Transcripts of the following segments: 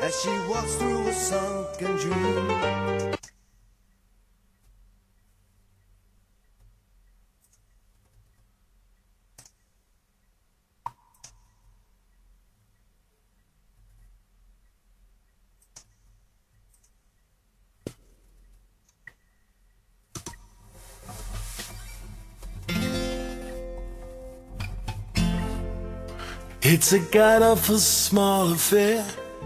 as she walks through a sunken dream. It's a god-awful small affair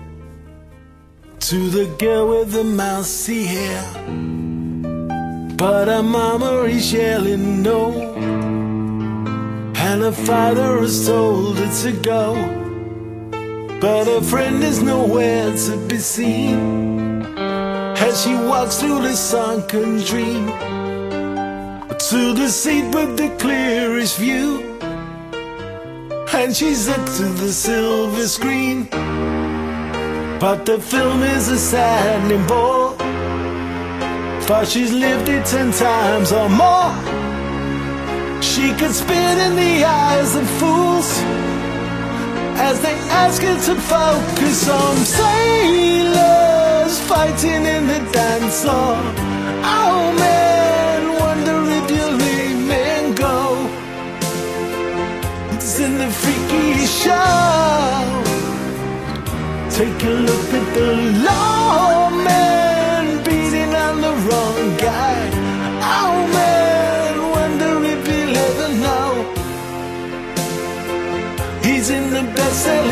to the girl with the mousy hair, but her mama is yelling no, and her father is told her to go, but her friend is nowhere to be seen as she walks through the sunken dream to the seat with the clearest view. And she's up to the silver screen, but the film is a saddening bore, for she's lived it 10 times or more. She could spit in the eyes of fools as they ask her to focus on sailors fighting in the dance floor. Oh man, wonder if you'll leave me and go. It's in the freaky show. Take a look at the lawman beating on the wrong guy. Oh man, wonder if you'll ever know. He's in the best-selling